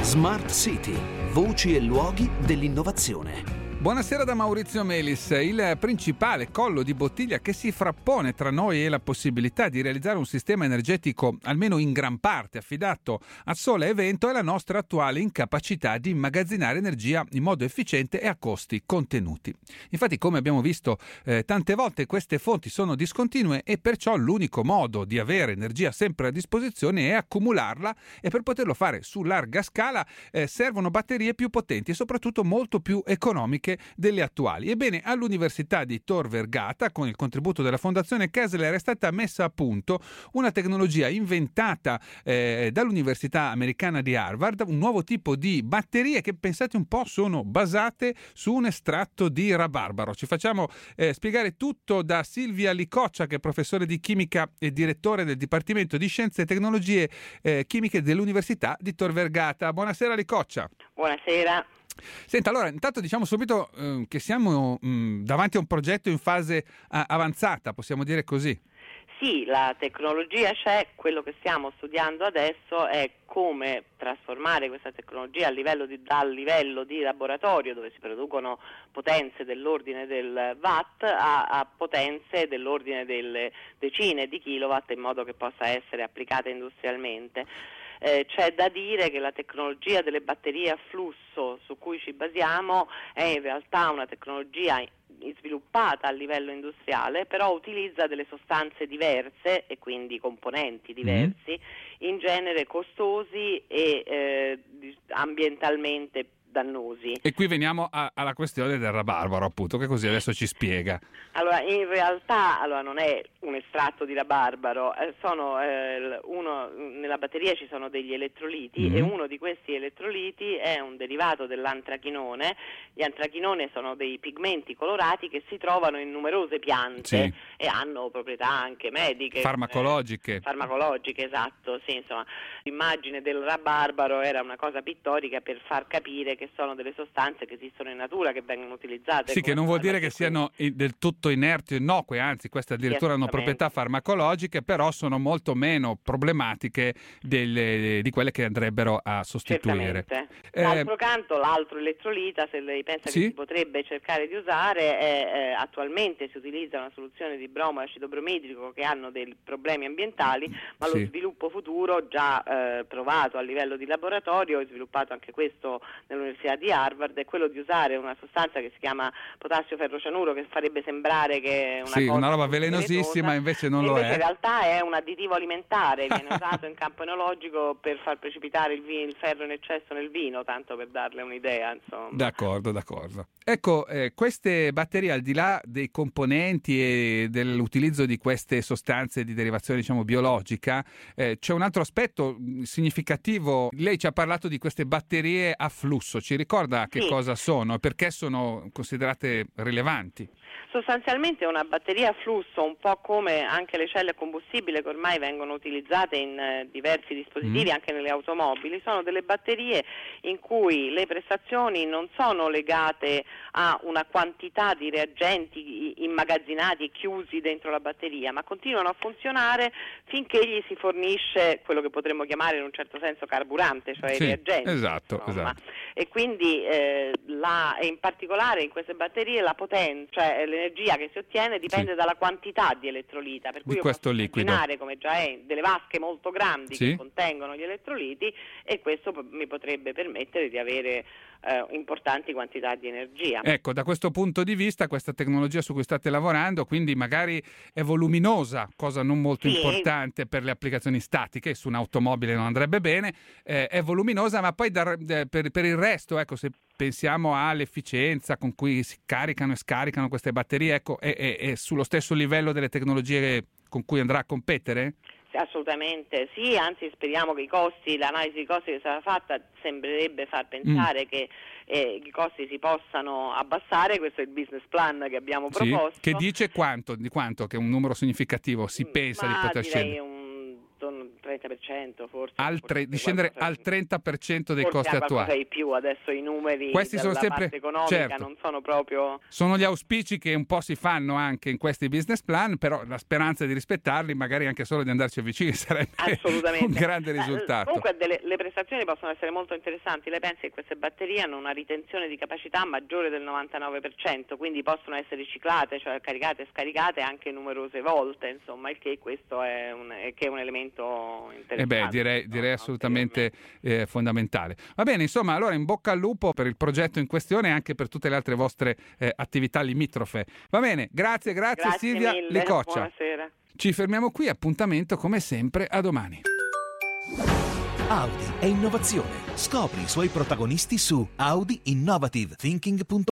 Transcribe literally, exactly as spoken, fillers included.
Smart City, voci e luoghi dell'innovazione. Buonasera da Maurizio Melis. Il principale collo di bottiglia che si frappone tra noi è la possibilità di realizzare un sistema energetico almeno in gran parte affidato a sole e vento è la nostra attuale incapacità di immagazzinare energia in modo efficiente e a costi contenuti. Infatti, come abbiamo visto eh, tante volte, queste fonti sono discontinue e perciò l'unico modo di avere energia sempre a disposizione è accumularla, e per poterlo fare su larga scala eh, servono batterie più potenti e soprattutto molto più economiche delle attuali. Ebbene, all'Università di Tor Vergata, con il contributo della Fondazione Kessler, è stata messa a punto una tecnologia inventata eh, dall'Università americana di Harvard, un nuovo tipo di batterie che, pensate un po', sono basate su un estratto di rabarbaro. Ci facciamo eh, spiegare tutto da Silvia Licoccia, che è professore di chimica e direttore del Dipartimento di Scienze e Tecnologie eh, Chimiche dell'Università di Tor Vergata. Buonasera Licoccia. Buonasera. Senta, allora, intanto diciamo subito eh, che siamo mh, davanti a un progetto in fase a- avanzata, possiamo dire così. Sì, la tecnologia c'è, quello che stiamo studiando adesso è come trasformare questa tecnologia a livello di, dal livello di laboratorio, dove si producono potenze dell'ordine del watt, a, a potenze dell'ordine delle decine di kilowatt, in modo che possa essere applicata industrialmente. Eh, c'è da dire che la tecnologia delle batterie a flusso su cui ci basiamo è in realtà una tecnologia sviluppata a livello industriale, però utilizza delle sostanze diverse e quindi componenti diversi, mm. in genere costosi e eh, ambientalmente dannosi. E qui veniamo a, alla questione del rabarbaro, appunto, che così adesso ci spiega. Allora, in realtà allora, non è un estratto di rabarbaro, eh, sono, eh, uno, nella batteria ci sono degli elettroliti, mm-hmm. e uno di questi elettroliti è un derivato dell'antrachinone. Gli antrachinone sono dei pigmenti colorati che si trovano in numerose piante, sì. e hanno proprietà anche mediche. Farmacologiche. Eh, farmacologiche, esatto, sì, insomma. L'immagine del rabarbaro era una cosa pittorica per far capire che sono delle sostanze che esistono in natura, che vengono utilizzate. Sì, che non vuol dire che siano del tutto inerti o innocue, anzi queste addirittura hanno proprietà farmacologiche, però sono molto meno problematiche delle, di quelle che andrebbero a sostituire. Certamente. D'altro eh, canto, l'altro elettrolita, se lei pensa sì? che si potrebbe cercare di usare, è, eh, attualmente si utilizza una soluzione di bromo e acido bromidrico che hanno dei problemi ambientali, ma sì. lo sviluppo futuro già eh, provato a livello di laboratorio, è sviluppato anche questo nell'Università di Harvard, è quello di usare una sostanza che si chiama potassio ferrocianuro, che farebbe sembrare che è una, sì, cosa una roba velenosissima, invece non invece lo è. In realtà è un additivo alimentare, viene usato in campo enologico per far precipitare il, vino, il ferro in eccesso nel vino, tanto per darle un'idea, insomma. D'accordo, d'accordo. Ecco, eh, queste batterie, al di là dei componenti e dell'utilizzo di queste sostanze di derivazione, diciamo, biologica, eh, c'è un altro aspetto significativo. Lei ci ha parlato di queste batterie a flusso, ci ricorda che sì. cosa sono e perché sono considerate rilevanti? Sostanzialmente è una batteria a flusso, un po' come anche le celle a combustibile che ormai vengono utilizzate in eh, diversi dispositivi, mm. anche nelle automobili. Sono delle batterie in cui le prestazioni non sono legate a una quantità di reagenti immagazzinati e chiusi dentro la batteria, ma continuano a funzionare finché gli si fornisce quello che potremmo chiamare in un certo senso carburante, cioè sì, i reagenti. Esatto, esatto. E quindi eh, la, in particolare in queste batterie la potenza, cioè l'energia che si ottiene dipende sì. dalla quantità di elettrolita, per cui di io questo posso liquido, immaginare, come già è, delle vasche molto grandi sì. che contengono gli elettroliti, e questo p- mi potrebbe permettere di avere eh, importanti quantità di energia. Ecco, da questo punto di vista questa tecnologia su cui state lavorando quindi magari è voluminosa, cosa non molto sì. importante per le applicazioni statiche, su un'automobile non andrebbe bene, eh, è voluminosa, ma poi da, per, per il resto, ecco, se pensiamo all'efficienza con cui si caricano e scaricano queste batterie, ecco, è, è, è sullo stesso livello delle tecnologie con cui andrà a competere? Assolutamente sì, anzi speriamo che i costi, l'analisi dei costi che sarà fatta sembrerebbe far pensare mm. che eh, i costi si possano abbassare. Questo è il business plan che abbiamo sì. proposto. Che dice quanto, di quanto, che è un numero significativo si pensa Ma di poter direi scendere? un trenta per cento forse. Al tre, forse di scendere qualcosa, al trenta per cento dei forse costi qualcosa attuali. di più, adesso i numeri Questi della sono sempre, parte economica certo, non sono proprio... sono gli auspici che un po' si fanno anche in questi business plan, però la speranza di rispettarli, magari anche solo di andarci vicini, sarebbe assolutamente un grande risultato. Eh, comunque delle, le prestazioni possono essere molto interessanti. Lei pensi che queste batterie hanno una ritenzione di capacità maggiore del novantanove per cento, quindi possono essere riciclate, cioè caricate e scaricate anche numerose volte, insomma, il che questo è un, è che è un elemento interessante. Eh beh, direi, direi no? assolutamente eh, fondamentale. Va bene, insomma, allora in bocca al lupo per il progetto in questione e anche per tutte le altre vostre eh, attività limitrofe. Va bene, grazie, grazie, Grazie Silvia mille, Licoccia. buonasera. Ci fermiamo qui, appuntamento come sempre a domani. Audi è innovazione. Scopri i suoi protagonisti su audi innovative thinking punto com.